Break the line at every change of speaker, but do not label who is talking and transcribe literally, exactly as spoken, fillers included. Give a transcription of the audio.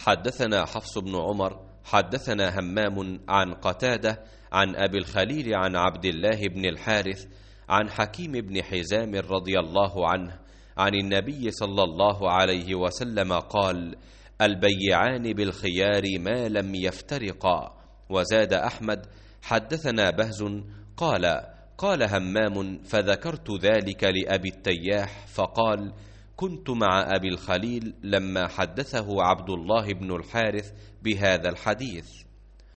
حدثنا حفص بن عمر حدثنا همام عن قتادة عن أبي الخليل عن عبد الله بن الحارث عن حكيم بن حزام رضي الله عنه عن النبي صلى الله عليه وسلم قال: البيعان بالخيار ما لم يفترقا. وزاد أحمد: حدثنا بهز قال: قال همام فذكرت ذلك لأبي التياح فقال: كنت مع أبي الخليل لما حدثه عبد الله بن الحارث بهذا الحديث.